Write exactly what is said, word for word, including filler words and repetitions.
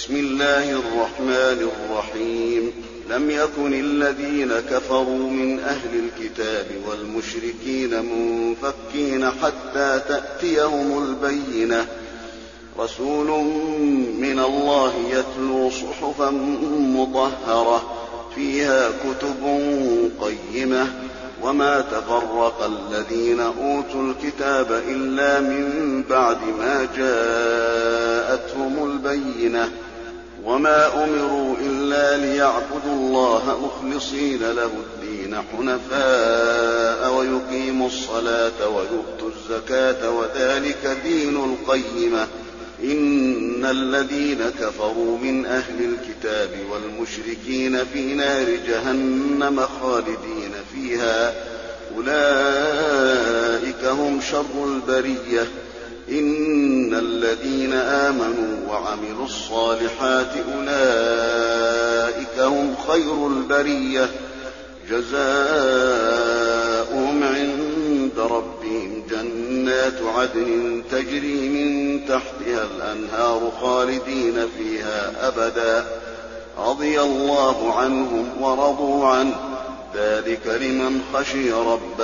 بسم الله الرحمن الرحيم لم يكن الذين كفروا من أهل الكتاب والمشركين منفكين حتى تأتيهم البينة رسول من الله يتلو صحفا مطهرة فيها كتب قيمة وما تفرق الذين أوتوا الكتاب إلا من بعد ما جاءتهم البينة وما أمروا إلا ليعبدوا الله مخلصين له الدين حنفاء ويقيموا الصلاة ويؤتوا الزكاة وذلك دين القيمة إن الذين كفروا من أهل الكتاب والمشركين في نار جهنم خالدين فيها أولئك هم شر البرية إن الذين آمنوا وعملوا الصالحات أولئك هم خير البرية جزاؤهم عند ربهم جنات عدن تجري من تحتها الأنهار خالدين فيها أبدا رضي الله عنهم ورضوا عنه ذلك لمن خشي ربه